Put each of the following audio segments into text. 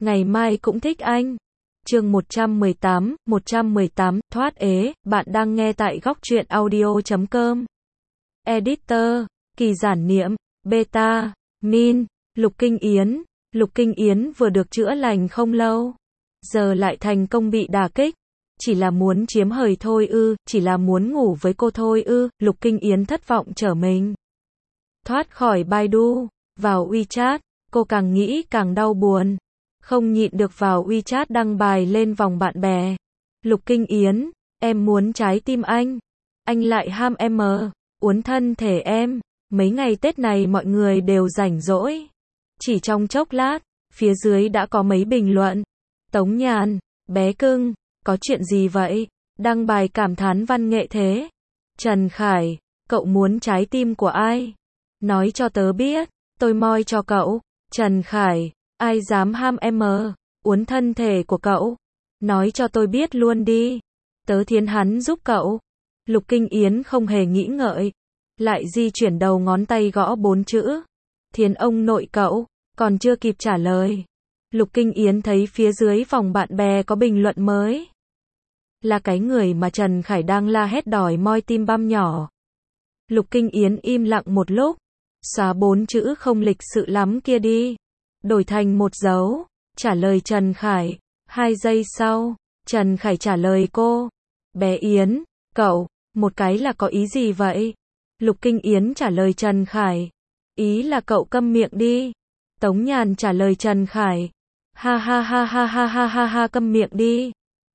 ngày mai cũng thích anh. Chương 118, thoát ế, bạn đang nghe tại góc truyện audio.com. Editor, Kỳ Giản Niệm, Beta, Min, Lục Kinh Yến. Lục Kinh Yến vừa được chữa lành không lâu, giờ lại thành công bị đả kích. Chỉ là muốn chiếm hời thôi ư, chỉ là muốn ngủ với cô thôi ư, Lục Kinh Yến thất vọng trở mình. Thoát khỏi Baidu, vào WeChat, cô càng nghĩ càng đau buồn. Không nhịn được vào WeChat đăng bài lên vòng bạn bè. Lục Kinh Yến, em muốn trái tim anh lại ham em uốn thân thể em. Mấy ngày Tết này mọi người đều rảnh rỗi. Chỉ trong chốc lát, phía dưới đã có mấy bình luận. Tống Nhàn, bé cưng, có chuyện gì vậy? Đăng bài cảm thán văn nghệ thế. Trần Khải, cậu muốn trái tim của ai? Nói cho tớ biết, tôi moi cho cậu. Trần Khải, ai dám ham em uốn thân thể của cậu? Nói cho tôi biết luôn đi. Tớ thiến hắn giúp cậu. Lục Kinh Yến không hề nghĩ ngợi, lại di chuyển đầu ngón tay gõ 4 chữ. Thiến ông nội cậu. Còn chưa kịp trả lời, Lục Kinh Yến thấy phía dưới vòng bạn bè có bình luận mới. Là cái người mà Trần Khải đang la hét đòi moi tim băm nhỏ. Lục Kinh Yến im lặng một lúc, xóa 4 chữ không lịch sự lắm kia đi, đổi thành một dấu, trả lời Trần Khải. 2 giây sau, Trần Khải trả lời cô. Bé Yến, cậu, một cái là có ý gì vậy? Lục Kinh Yến trả lời Trần Khải. Ý là cậu câm miệng đi. Tống Nhàn trả lời Trần Khải. Ha ha ha ha ha ha ha ha, câm miệng đi.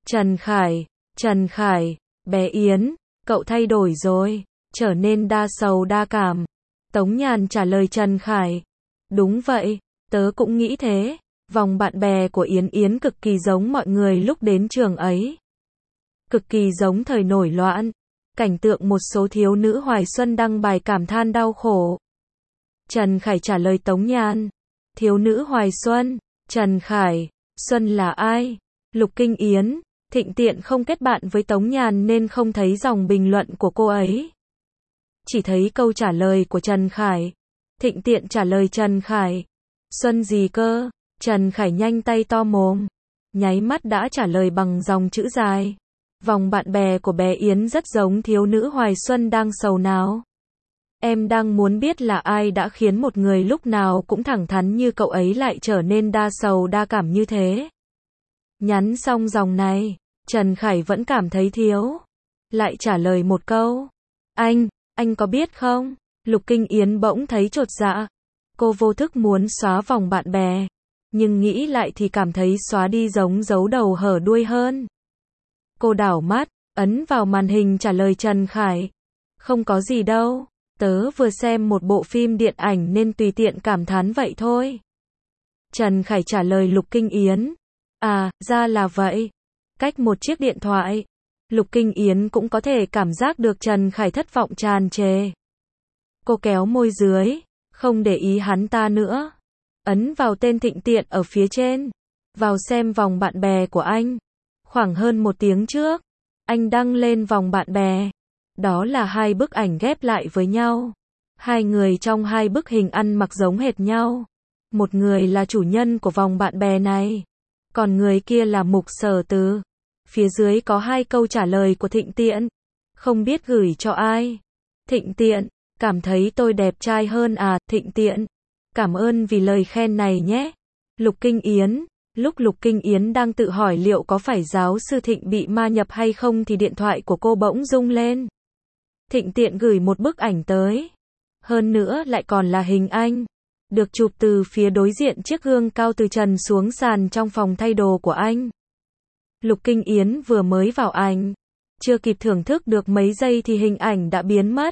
Trần Khải, bé Yến, cậu thay đổi rồi, trở nên đa sầu đa cảm. Tống Nhàn trả lời Trần Khải. Đúng vậy, tớ cũng nghĩ thế. Vòng bạn bè của Yến Yến cực kỳ giống mọi người lúc đến trường ấy. Cực kỳ giống thời nổi loạn. Cảnh tượng một số thiếu nữ hoài xuân đăng bài cảm than đau khổ. Trần Khải trả lời Tống Nhàn. Thiếu nữ hoài xuân. Trần Khải, Xuân là ai? Lục Kinh Yến, Thịnh Tiện không kết bạn với Tống Nhàn nên không thấy dòng bình luận của cô ấy. Chỉ thấy câu trả lời của Trần Khải. Thịnh Tiện trả lời Trần Khải. Xuân gì cơ? Trần Khải nhanh tay to mồm, nháy mắt đã trả lời bằng dòng chữ dài. Vòng bạn bè của bé Yến rất giống thiếu nữ hoài xuân đang sầu não. Em đang muốn biết là ai đã khiến một người lúc nào cũng thẳng thắn như cậu ấy lại trở nên đa sầu đa cảm như thế. Nhắn xong dòng này, Trần Khải vẫn cảm thấy thiếu. Lại trả lời một câu. Anh có biết không? Lục Kinh Yến bỗng thấy chột dạ. Cô vô thức muốn xóa vòng bạn bè, nhưng nghĩ lại thì cảm thấy xóa đi giống giấu đầu hở đuôi hơn. Cô đảo mắt, ấn vào màn hình trả lời Trần Khải. Không có gì đâu. Tớ vừa xem một bộ phim điện ảnh nên tùy tiện cảm thán vậy thôi. Trần Khải trả lời Lục Kinh Yến. À, ra là vậy. Cách một chiếc điện thoại, Lục Kinh Yến cũng có thể cảm giác được Trần Khải thất vọng tràn trề. Cô kéo môi dưới, không để ý hắn ta nữa. Ấn vào tên Thịnh Tiện ở phía trên. Vào xem vòng bạn bè của anh. Khoảng hơn 1 tiếng trước, anh đăng lên vòng bạn bè. Đó là 2 bức ảnh ghép lại với nhau. 2 người trong 2 bức hình ăn mặc giống hệt nhau. Một người là chủ nhân của vòng bạn bè này, còn người kia là Mục Sở Từ. Phía dưới có 2 câu trả lời của Thịnh Tiện. Không biết gửi cho ai. Thịnh Tiện, cảm thấy tôi đẹp trai hơn à? Thịnh Tiện, cảm ơn vì lời khen này nhé. Lục Kinh Yến. Lúc Lục Kinh Yến đang tự hỏi liệu có phải giáo sư Thịnh bị ma nhập hay không thì điện thoại của cô bỗng rung lên. Thịnh Tiện gửi một bức ảnh tới. Hơn nữa lại còn là hình anh. Được chụp từ phía đối diện chiếc gương cao từ trần xuống sàn trong phòng thay đồ của anh. Lục Kinh Yến vừa mới vào ảnh. Chưa kịp thưởng thức được mấy giây thì hình ảnh đã biến mất.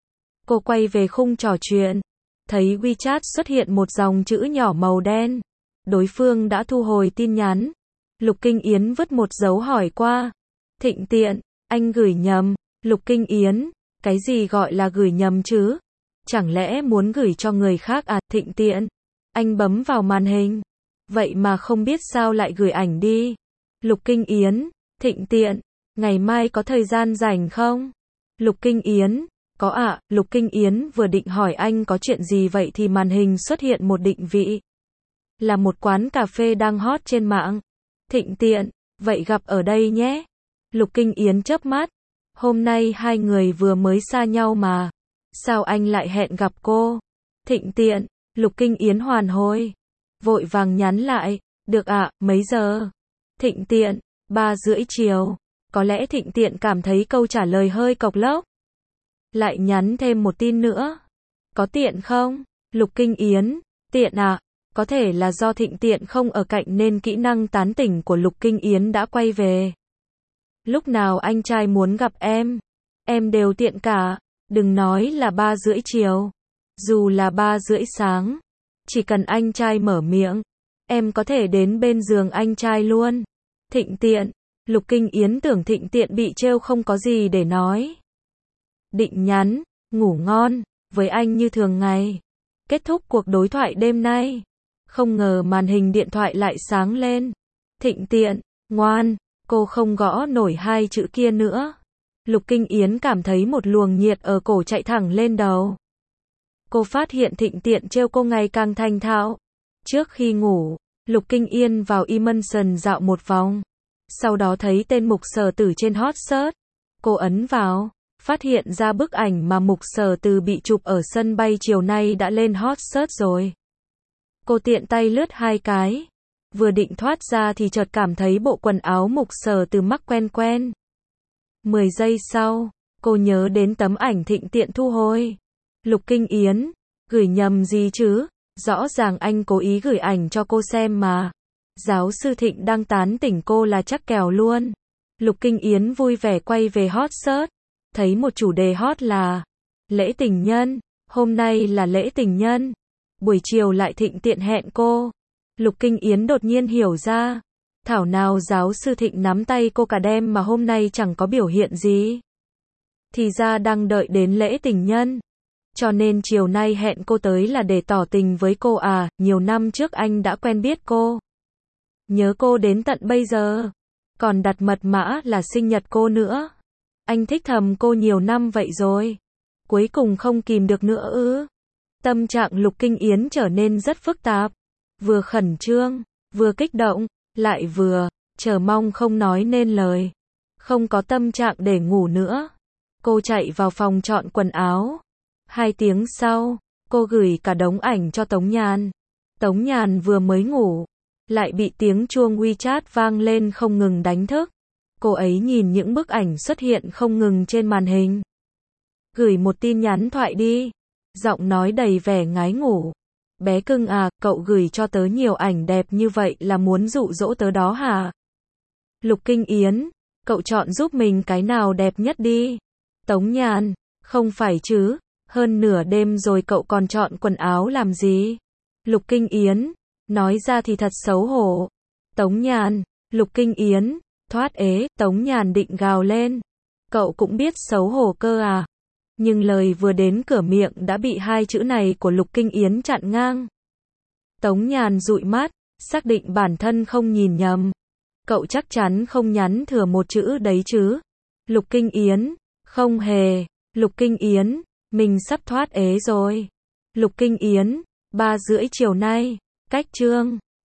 Cô quay về khung trò chuyện. Thấy WeChat xuất hiện một dòng chữ nhỏ màu đen. Đối phương đã thu hồi tin nhắn. Lục Kinh Yến vứt một dấu hỏi qua. Thịnh Tiện, anh gửi nhầm. Lục Kinh Yến, cái gì gọi là gửi nhầm chứ? Chẳng lẽ muốn gửi cho người khác à? Thịnh Tiện, anh bấm vào màn hình. Vậy mà không biết sao lại gửi ảnh đi. Lục Kinh Yến, Thịnh Tiện, ngày mai có thời gian rảnh không? Lục Kinh Yến, có ạ. Lục Kinh Yến vừa định hỏi anh có chuyện gì vậy thì màn hình xuất hiện một định vị. là một quán cà phê đang hot trên mạng. Thịnh Tiện, vậy gặp ở đây nhé. Lục Kinh Yến chớp mắt. Hôm nay hai người vừa mới xa nhau mà. Sao anh lại hẹn gặp cô? Thịnh Tiện, Lục Kinh Yến hoàn hồn. Vội vàng nhắn lại. Được ạ, mấy giờ? Thịnh Tiện, 3:30 chiều. Có lẽ Thịnh Tiện cảm thấy câu trả lời hơi cộc lốc. Lại nhắn thêm một tin nữa. Có tiện không? Lục Kinh Yến, tiện à? Có thể là do Thịnh Tiện không ở cạnh nên kỹ năng tán tỉnh của Lục Kinh Yến đã quay về. Lúc nào anh trai muốn gặp em đều tiện cả. Đừng nói là 3:30 chiều. Dù là 3:30 sáng. Chỉ cần anh trai mở miệng, em có thể đến bên giường anh trai luôn. Thịnh Tiện, Lục Kinh Yến tưởng Thịnh Tiện bị trêu không có gì để nói. Định nhắn, ngủ ngon, với anh như thường ngày. Kết thúc cuộc đối thoại đêm nay. Không ngờ màn hình điện thoại lại sáng lên. Thịnh Tiện, ngoan, cô không gõ nổi hai chữ kia nữa. Lục Kinh Yến cảm thấy một luồng nhiệt ở cổ chạy thẳng lên đầu. Cô phát hiện Thịnh Tiện trêu cô ngày càng thành thạo. Trước khi ngủ, Lục Kinh Yến vào Emerson dạo một vòng. Sau đó thấy tên Mục Sở Tử trên hot search. Cô ấn vào, phát hiện ra bức ảnh mà Mục Sở Tử bị chụp ở sân bay chiều nay đã lên hot search rồi. Cô tiện tay lướt hai cái. Vừa định thoát ra thì chợt cảm thấy bộ quần áo Mục Sở Tử mặc quen quen. 10 giây sau, cô nhớ đến tấm ảnh Thịnh Tiện thu hồi. Lục Kinh Yến, gửi nhầm gì chứ? Rõ ràng anh cố ý gửi ảnh cho cô xem mà. Giáo sư Thịnh đang tán tỉnh cô là chắc kèo luôn. Lục Kinh Yến vui vẻ quay về hot search. Thấy một chủ đề hot là lễ tình nhân. Hôm nay là lễ tình nhân. Buổi chiều lại Thịnh Tiện hẹn cô. Lục Kinh Yến đột nhiên hiểu ra. Thảo nào giáo sư Thịnh nắm tay cô cả đêm mà hôm nay chẳng có biểu hiện gì. Thì ra đang đợi đến lễ tình nhân. Cho nên chiều nay hẹn cô tới là để tỏ tình với cô à, nhiều năm trước anh đã quen biết cô. Nhớ cô đến tận bây giờ. Còn đặt mật mã là sinh nhật cô nữa. Anh thích thầm cô nhiều năm vậy rồi. Cuối cùng không kìm được nữa ư. Tâm trạng Lục Kinh Yến trở nên rất phức tạp. Vừa khẩn trương, vừa kích động, lại vừa chờ mong không nói nên lời. Không có tâm trạng để ngủ nữa. Cô chạy vào phòng chọn quần áo. 2 tiếng sau, cô gửi cả đống ảnh cho Tống Nhàn. Tống Nhàn vừa mới ngủ, lại bị tiếng chuông WeChat vang lên không ngừng đánh thức. Cô ấy nhìn những bức ảnh xuất hiện không ngừng trên màn hình. Gửi một tin nhắn thoại đi. Giọng nói đầy vẻ ngái ngủ. Bé cưng à, cậu gửi cho tớ nhiều ảnh đẹp như vậy là muốn dụ dỗ tớ đó hả? Lục Kinh Yến, cậu chọn giúp mình cái nào đẹp nhất đi. Tống Nhàn, không phải chứ, hơn nửa đêm rồi cậu còn chọn quần áo làm gì? Lục Kinh Yến, nói ra thì thật xấu hổ. Tống Nhàn, Lục Kinh Yến, thoát ế, Tống Nhàn định gào lên. Cậu cũng biết xấu hổ cơ à? Nhưng lời vừa đến cửa miệng đã bị hai chữ này của Lục Kinh Yến chặn ngang. Tống Nhàn dụi mắt, xác định bản thân không nhìn nhầm. Cậu chắc chắn không nhắn thừa một chữ đấy chứ? Lục Kinh Yến, không hề. Lục Kinh Yến, mình sắp thoát ế rồi. Lục Kinh Yến, 3:30 chiều nay, cách chương.